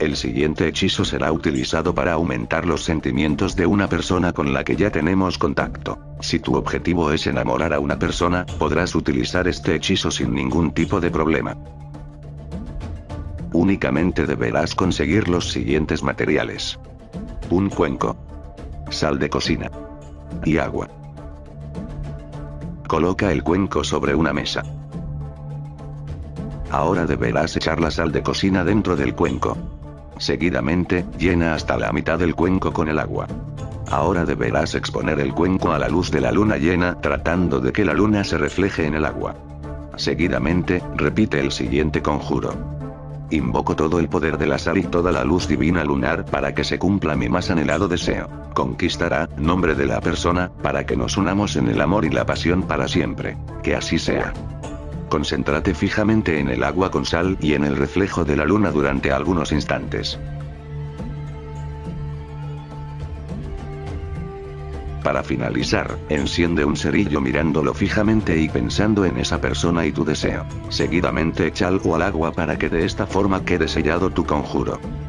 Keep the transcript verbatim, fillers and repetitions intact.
El siguiente hechizo será utilizado para aumentar los sentimientos de una persona con la que ya tenemos contacto. Si tu objetivo es enamorar a una persona, podrás utilizar este hechizo sin ningún tipo de problema. Únicamente deberás conseguir los siguientes materiales: un cuenco, sal de cocina y agua. Coloca el cuenco sobre una mesa. Ahora deberás echar la sal de cocina dentro del cuenco. Seguidamente, llena hasta la mitad del cuenco con el agua. Ahora deberás exponer el cuenco a la luz de la luna llena, tratando de que la luna se refleje en el agua. Seguidamente, repite el siguiente conjuro: invoco todo el poder de la sal y toda la luz divina lunar para que se cumpla mi más anhelado deseo. Conquistará, nombre de la persona, para que nos unamos en el amor y la pasión para siempre. Que así sea. Concéntrate fijamente en el agua con sal y en el reflejo de la luna durante algunos instantes. Para finalizar, enciende un cerillo mirándolo fijamente y pensando en esa persona y tu deseo. Seguidamente echa algo al agua para que de esta forma quede sellado tu conjuro.